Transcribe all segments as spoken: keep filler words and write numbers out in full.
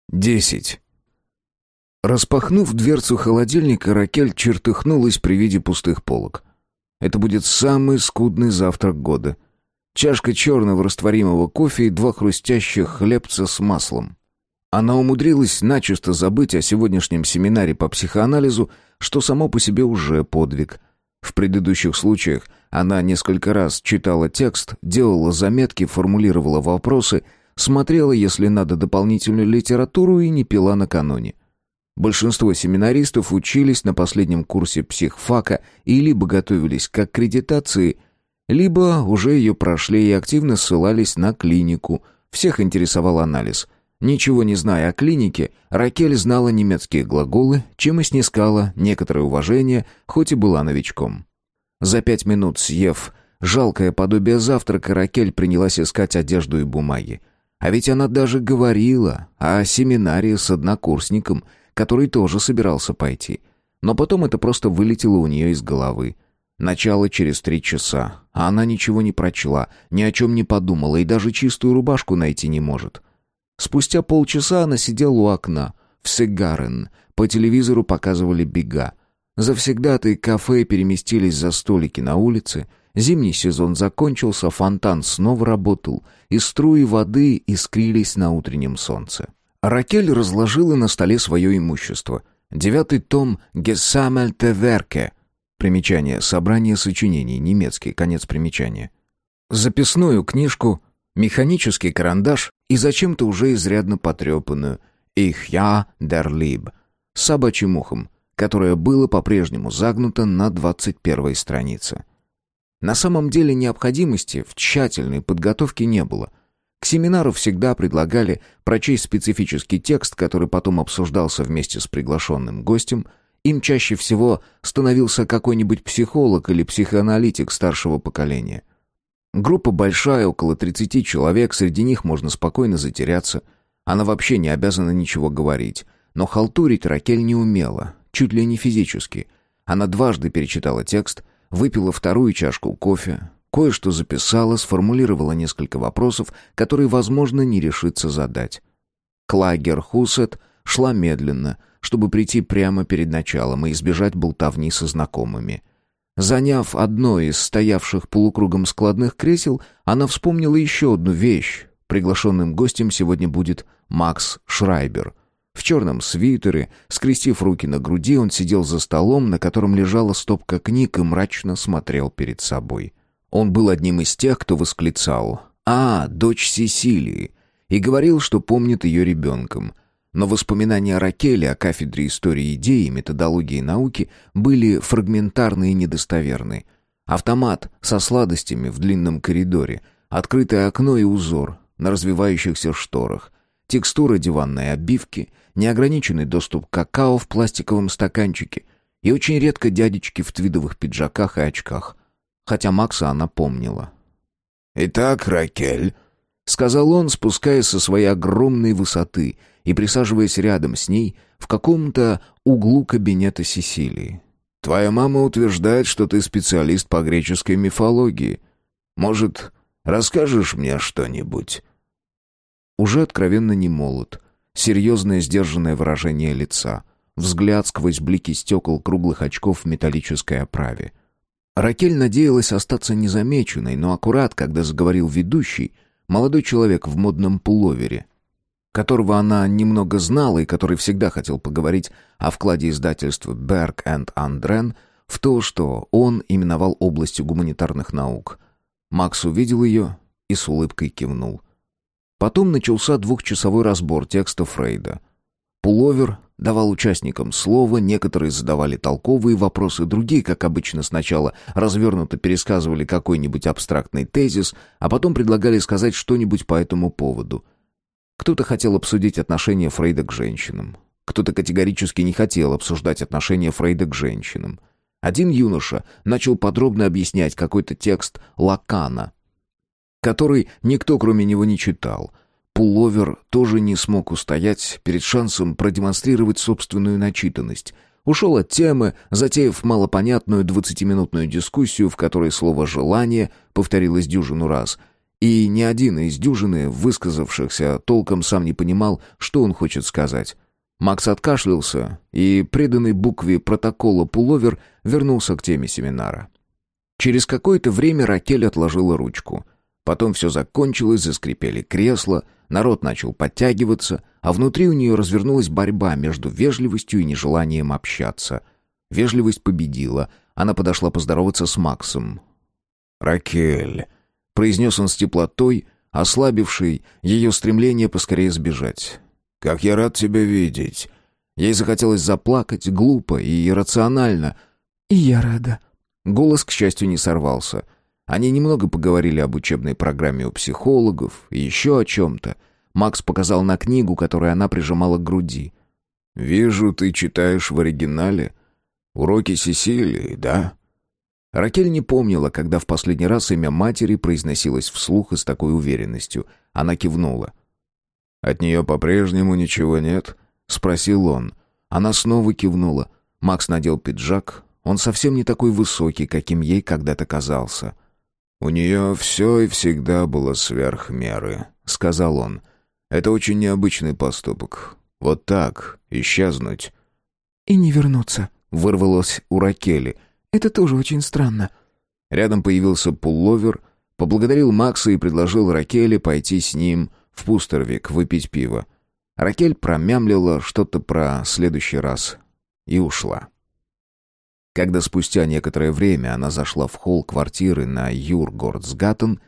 Десять. Распахнув дверцу холодильника, Ракель чертыхнулась при виде пустых полок. Это будет самый скудный завтрак года. Чашка черного растворимого кофе и два хрустящих хлебца с маслом. Она умудрилась начисто забыть о сегодняшнем семинаре по психоанализу, что само по себе уже подвиг. В предыдущих случаях она несколько раз читала текст, делала заметки, формулировала вопросы, смотрела, если надо, дополнительную литературу и не пила накануне. Большинство семинаристов учились на последнем курсе психфака и либо готовились к аккредитации, либо уже ее прошли и активно ссылались на клинику. Всех интересовал анализ. Ничего не зная о клинике, Ракель знала немецкие глаголы, чем и снискала некоторое уважение, хоть и была новичком. За пять минут съев жалкое подобие завтрака, Ракель принялась искать одежду и бумаги. А ведь она даже говорила о семинаре с однокурсником, который тоже собирался пойти. Но потом это просто вылетело у нее из головы. Начало через три часа, а она ничего не прочла, ни о чем не подумала и даже чистую рубашку найти не может. Спустя полчаса она сидела у окна, в Сегарен. По телевизору показывали бега. Завсегдатые кафе переместились за столики на улице. Зимний сезон закончился, фонтан снова работал, и струи воды искрились на утреннем солнце. Ракель разложила на столе свое имущество. Девятый том «Gesammelte Werke». Примечание. Собрание сочинений. Немецкий. Конец примечания. Записную книжку, механический карандаш и зачем-то уже изрядно потрепанную «Ich ja der Lieb» с собачьим ухом, которое было по-прежнему загнуто на двадцать первой странице. На самом деле необходимости в тщательной подготовке не было. К семинару всегда предлагали прочесть специфический текст, который потом обсуждался вместе с приглашенным гостем. Им чаще всего становился какой-нибудь психолог или психоаналитик старшего поколения. Группа большая, около тридцати человек, среди них можно спокойно затеряться. Она вообще не обязана ничего говорить. Но халтурить Ракель не умела, чуть ли не физически. Она дважды перечитала текст, выпила вторую чашку кофе, кое-что записала, сформулировала несколько вопросов, которые, возможно, не решится задать. Клагер-Хусет шла медленно, чтобы прийти прямо перед началом и избежать болтовни со знакомыми. Заняв одно из стоявших полукругом складных кресел, она вспомнила еще одну вещь. Приглашенным гостем сегодня будет Макс Шрайбер. В черном свитере, скрестив руки на груди, он сидел за столом, на котором лежала стопка книг, и мрачно смотрел перед собой. Он был одним из тех, кто восклицал «А, дочь Сесилии!» и говорил, что помнит ее ребенком. Но воспоминания Ракели о кафедре истории идей и методологии науки были фрагментарны и недостоверны. Автомат со сладостями в длинном коридоре, открытое окно и узор на развивающихся шторах, текстура диванной обивки, неограниченный доступ к какао в пластиковом стаканчике и очень редко дядечки в твидовых пиджаках и очках. Хотя Макса она помнила. «Итак, Ракель», — сказал он, спускаясь со своей огромной высоты и присаживаясь рядом с ней в каком-то углу кабинета Сесилии. «Твоя мама утверждает, что ты специалист по греческой мифологии. Может, расскажешь мне что-нибудь?» Уже откровенно не молод. Серьезное сдержанное выражение лица. Взгляд сквозь блики стекол круглых очков в металлической оправе. Ракель надеялась остаться незамеченной, но аккурат, когда заговорил ведущий, молодой человек в модном пуловере, которого она немного знала и который всегда хотел поговорить о вкладе издательства Берг энд Андрен в то, что он именовал областью гуманитарных наук. Макс увидел ее и с улыбкой кивнул. Потом начался двухчасовой разбор текста Фрейда. Пуловер давал участникам слово, некоторые задавали толковые вопросы, другие, как обычно, сначала развернуто пересказывали какой-нибудь абстрактный тезис, а потом предлагали сказать что-нибудь по этому поводу. Кто-то хотел обсудить отношение Фрейда к женщинам. Кто-то категорически не хотел обсуждать отношение Фрейда к женщинам. Один юноша начал подробно объяснять какой-то текст Лакана, который никто кроме него не читал. Пуловер тоже не смог устоять перед шансом продемонстрировать собственную начитанность. Ушел от темы, затеяв малопонятную двадцатиминутную дискуссию, в которой слово «желание» повторилось дюжину раз, И ни один из дюжины высказавшихся толком сам не понимал, что он хочет сказать. Макс откашлялся, и преданный букве протокола пуловер вернулся к теме семинара. Через какое-то время Ракель отложила ручку. Потом все закончилось, заскрипели кресла, народ начал подтягиваться, а внутри у нее развернулась борьба между вежливостью и нежеланием общаться. Вежливость победила. Она подошла поздороваться с Максом. «Ракель», — произнес он с теплотой, ослабившей ее стремление поскорее сбежать. «Как я рад тебя видеть!» Ей захотелось заплакать, глупо и иррационально. «И я рада». Голос, к счастью, не сорвался. Они немного поговорили об учебной программе у психологов и еще о чем-то. Макс показал на книгу, которую она прижимала к груди. «Вижу, ты читаешь в оригинале. Уроки Сесилии, да?» Ракель не помнила, когда в последний раз имя матери произносилось вслух и с такой уверенностью. Она кивнула. «От нее по-прежнему ничего нет?» — спросил он. Она снова кивнула. Макс надел пиджак. Он совсем не такой высокий, каким ей когда-то казался. «У нее все и всегда было сверх меры», — сказал он. «Это очень необычный поступок. Вот так, исчезнуть». «И не вернуться», — вырвалось у Ракели. «Это тоже очень странно». Рядом появился пулловер, поблагодарил Макса и предложил Ракеле пойти с ним в Пустервик выпить пиво. Ракель промямлила что-то про следующий раз и ушла. Когда спустя некоторое время она зашла в холл квартиры на Юргордсгаттен,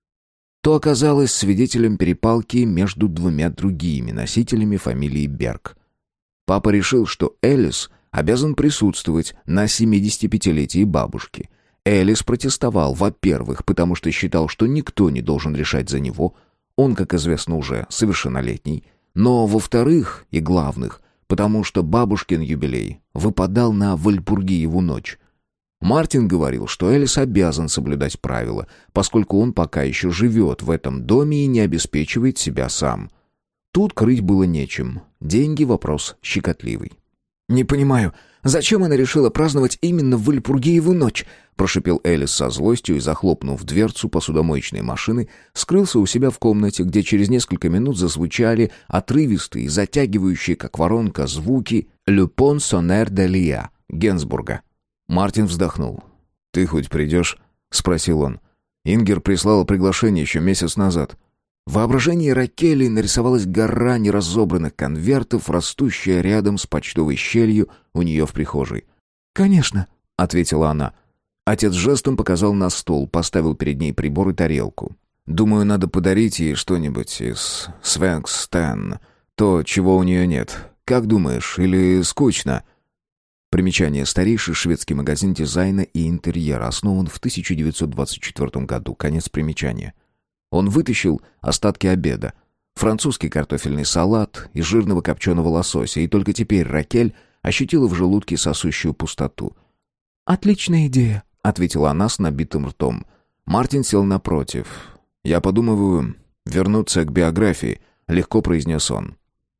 то оказалась свидетелем перепалки между двумя другими носителями фамилии Берг. Папа решил, что Элис обязан присутствовать на семидесятипятилетии бабушки. Элис протестовал, во-первых, потому что считал, что никто не должен решать за него, он, как известно, уже совершеннолетний, но, во-вторых, и главных, потому что бабушкин юбилей выпадал на Вальпургиеву ночь. Мартин говорил, что Элис обязан соблюдать правила, поскольку он пока еще живет в этом доме и не обеспечивает себя сам. Тут крыть было нечем. Деньги — вопрос щекотливый. «Не понимаю, зачем она решила праздновать именно в Вальпургиеву ночь?» — прошипел Элис со злостью и, захлопнув дверцу посудомоечной машины, скрылся у себя в комнате, где через несколько минут зазвучали отрывистые, затягивающие, как воронка, звуки «Le pont sonore de Lia» Генсбурга. Мартин вздохнул. «Ты хоть придешь?» — спросил он. Ингер прислала приглашение еще месяц назад. В воображении Ракели нарисовалась гора неразобранных конвертов, растущая рядом с почтовой щелью у нее в прихожей. «Конечно», — ответила она. Отец жестом показал на стол, поставил перед ней прибор и тарелку. «Думаю, надо подарить ей что-нибудь из Свенгстен, то, чего у нее нет. Как думаешь, или скучно?» Примечание. Старейший шведский магазин дизайна и интерьера, основан в тысяча девятьсот двадцать четвёртом году. Конец примечания. Он вытащил остатки обеда. Французский картофельный салат из жирного копченого лосося, и только теперь Ракель ощутила в желудке сосущую пустоту. «Отличная идея», — ответила она с набитым ртом. Мартин сел напротив. «Я подумываю вернуться к биографии», — легко произнес он.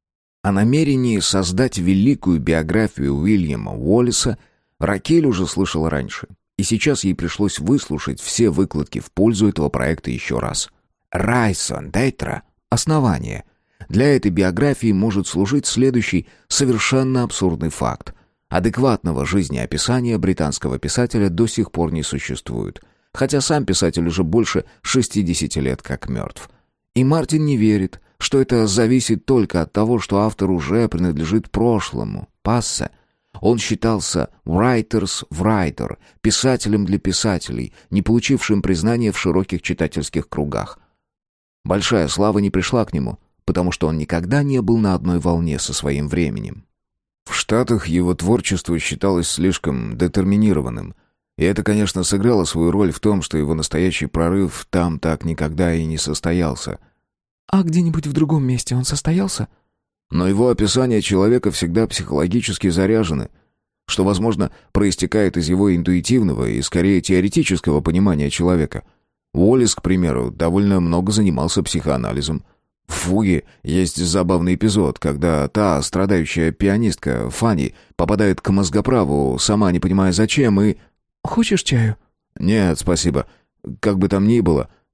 О намерении создать великую биографию Уильяма Уоллеса Ракель уже слышала раньше, и сейчас ей пришлось выслушать все выкладки в пользу этого проекта еще раз. Райсон Дейтра — основание. Для этой биографии может служить следующий совершенно абсурдный факт. Адекватного жизнеописания британского писателя до сих пор не существует, хотя сам писатель уже больше шестидесяти лет как мертв. И Мартин не верит, что это зависит только от того, что автор уже принадлежит прошлому, пассе. Он считался «writers writer», писателем для писателей, не получившим признания в широких читательских кругах. Большая слава не пришла к нему, потому что он никогда не был на одной волне со своим временем. В Штатах его творчество считалось слишком детерминированным, и это, конечно, сыграло свою роль в том, что его настоящий прорыв там так никогда и не состоялся. «А где-нибудь в другом месте он состоялся?» Но его описания человека всегда психологически заряжены, что, возможно, проистекает из его интуитивного и, скорее, теоретического понимания человека. Уоллес, к примеру, довольно много занимался психоанализом. В «Фуге» есть забавный эпизод, когда та страдающая пианистка Фанни попадает к мозгоправу, сама не понимая зачем, и... «Хочешь чаю?» «Нет, спасибо. Как бы там ни было,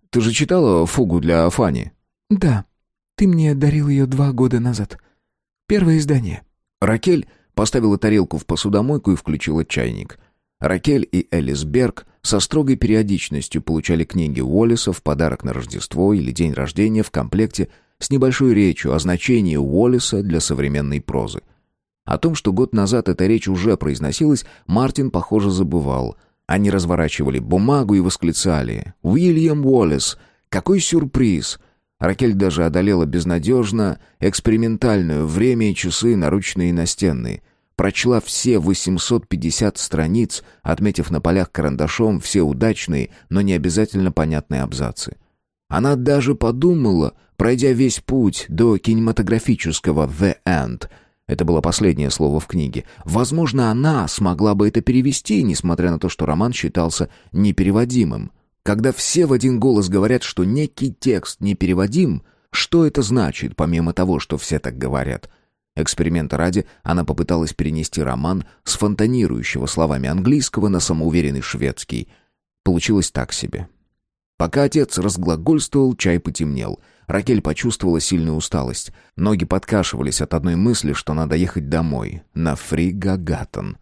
Ты же читала «Фугу» для Фани?» «Да. Ты мне дарил ее два года назад. Первое издание». Ракель поставила тарелку в посудомойку и включила чайник. Ракель и Элис Берг со строгой периодичностью получали книги Уоллеса в подарок на Рождество или день рождения в комплекте с небольшой речью о значении Уоллеса для современной прозы. О том, что год назад эта речь уже произносилась, Мартин, похоже, забывал. Они разворачивали бумагу и восклицали: «Уильям Уоллес! Какой сюрприз!» Ракель даже одолела безнадежно экспериментальную время и часы, наручные и настенные. Прочла все восемьсот пятьдесят страниц, отметив на полях карандашом все удачные, но не обязательно понятные абзацы. Она даже подумала, пройдя весь путь до кинематографического «The End», это было последнее слово в книге, возможно, она смогла бы это перевести, несмотря на то, что роман считался непереводимым. Когда все в один голос говорят, что некий текст непереводим, что это значит, помимо того, что все так говорят? Эксперимента ради, она попыталась перенести роман с фонтанирующего словами английского на самоуверенный шведский. Получилось так себе. Пока отец разглагольствовал, чай потемнел. Ракель почувствовала сильную усталость. Ноги подкашивались от одной мысли, что надо ехать домой, на Фригагатон.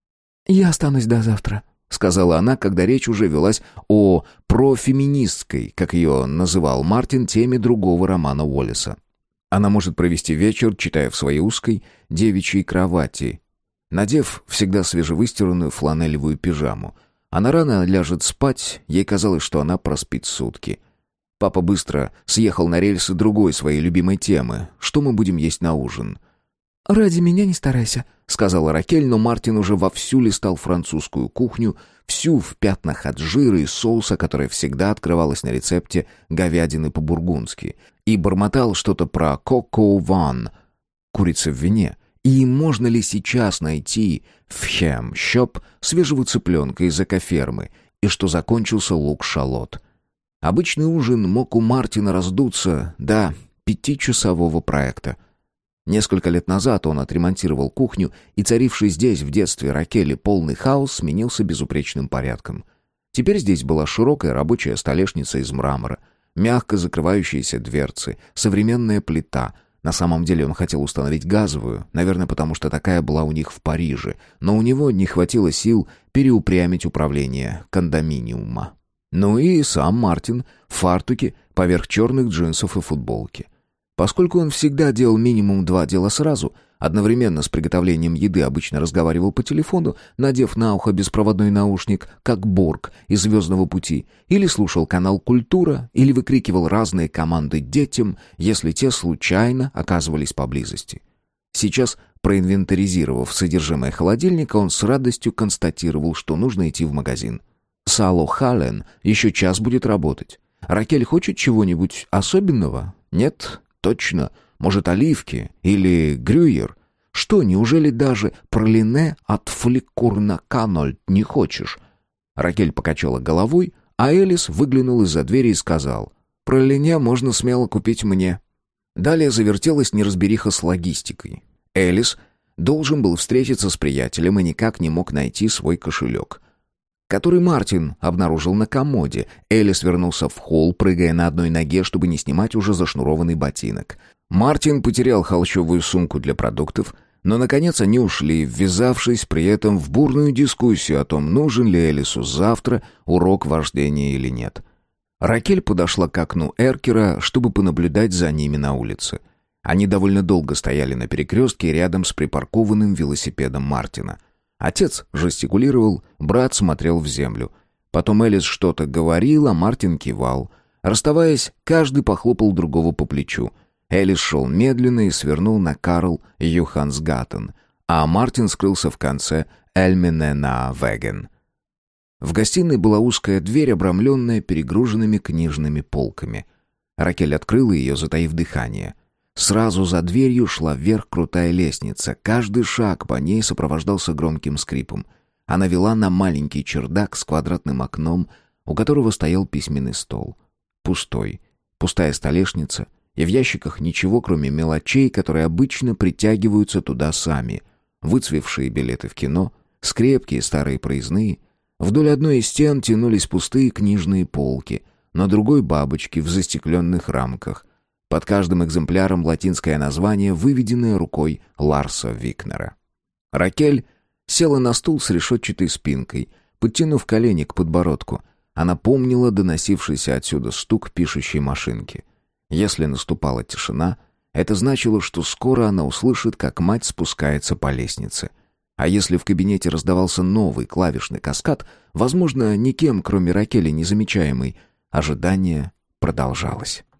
«Я останусь до завтра», — сказала она, когда речь уже велась о профеминистской, как ее называл Мартин, теме другого романа Уоллеса. Она может провести вечер, читая в своей узкой девичьей кровати, надев всегда свежевыстиранную фланелевую пижаму. Она рано ляжет спать, ей казалось, что она проспит сутки. Папа быстро съехал на рельсы другой своей любимой темы. Что мы будем есть на ужин? «Ради меня не старайся», — сказала Ракель, но Мартин уже вовсю листал французскую кухню, всю в пятнах от жира и соуса, которая всегда открывалась на рецепте говядины по-бургундски, и бормотал что-то про «коко ван» — курица в вине. И можно ли сейчас найти в хем-щоп свежего цыпленка из экофермы, и что закончился лук-шалот? Обычный ужин мог у Мартина раздуться до пятичасового проекта. Несколько лет назад он отремонтировал кухню, и царивший здесь в детстве Ракели полный хаос сменился безупречным порядком. Теперь здесь была широкая рабочая столешница из мрамора, мягко закрывающиеся дверцы, современная плита. На самом деле он хотел установить газовую, наверное, потому что такая была у них в Париже, но у него не хватило сил переупрямить управление кондоминиума. Ну и сам Мартин в фартуке поверх черных джинсов и футболки. Поскольку он всегда делал минимум два дела сразу, одновременно с приготовлением еды обычно разговаривал по телефону, надев на ухо беспроводной наушник, как Борг из «Звездного пути», или слушал канал «Культура», или выкрикивал разные команды детям, если те случайно оказывались поблизости. Сейчас, проинвентаризировав содержимое холодильника, он с радостью констатировал, что нужно идти в магазин. Сало Халлен еще час будет работать. Ракель хочет чего-нибудь особенного? Нет? Точно. Может, оливки? Или грюйер? Что, неужели даже пралине от фликурна-канольд не хочешь? Ракель покачала головой, а Элис выглянул из-за двери и сказал: «Пралине можно смело купить мне». Далее завертелась неразбериха с логистикой. Элис должен был встретиться с приятелем и никак не мог найти свой кошелек, который Мартин обнаружил на комоде. Элис вернулся в холл, прыгая на одной ноге, чтобы не снимать уже зашнурованный ботинок. Мартин потерял холщовую сумку для продуктов, но, наконец, они ушли, ввязавшись при этом в бурную дискуссию о том, нужен ли Элису завтра урок вождения или нет. Ракель подошла к окну Эркера, чтобы понаблюдать за ними на улице. Они довольно долго стояли на перекрестке рядом с припаркованным велосипедом Мартина. Отец жестикулировал, брат смотрел в землю. Потом Элис что-то говорила, Мартин кивал. Расставаясь, каждый похлопал другого по плечу. Элис шел медленно и свернул на Карл Юхансгаттен, а Мартин скрылся в конце Эльменена-Веген. В гостиной была узкая дверь, обрамленная перегруженными книжными полками. Ракель открыла ее, затаив дыхание. Сразу за дверью шла вверх крутая лестница. Каждый шаг по ней сопровождался громким скрипом. Она вела на маленький чердак с квадратным окном, у которого стоял письменный стол. Пустой. Пустая столешница. И в ящиках ничего, кроме мелочей, которые обычно притягиваются туда сами. Выцвевшие билеты в кино, скрепки и старые проездные. Вдоль одной из стен тянулись пустые книжные полки. на другой бабочки в застекленных рамках. Под каждым экземпляром латинское название, выведенное рукой Ларса Викнера. Ракель села на стул с решетчатой спинкой, подтянув колени к подбородку. Она помнила доносившийся отсюда стук пишущей машинки. Если наступала тишина, это значило, что скоро она услышит, как мать спускается по лестнице. А если в кабинете раздавался новый клавишный каскад, возможно, никем, кроме Ракели, незамечаемый, ожидание продолжалось.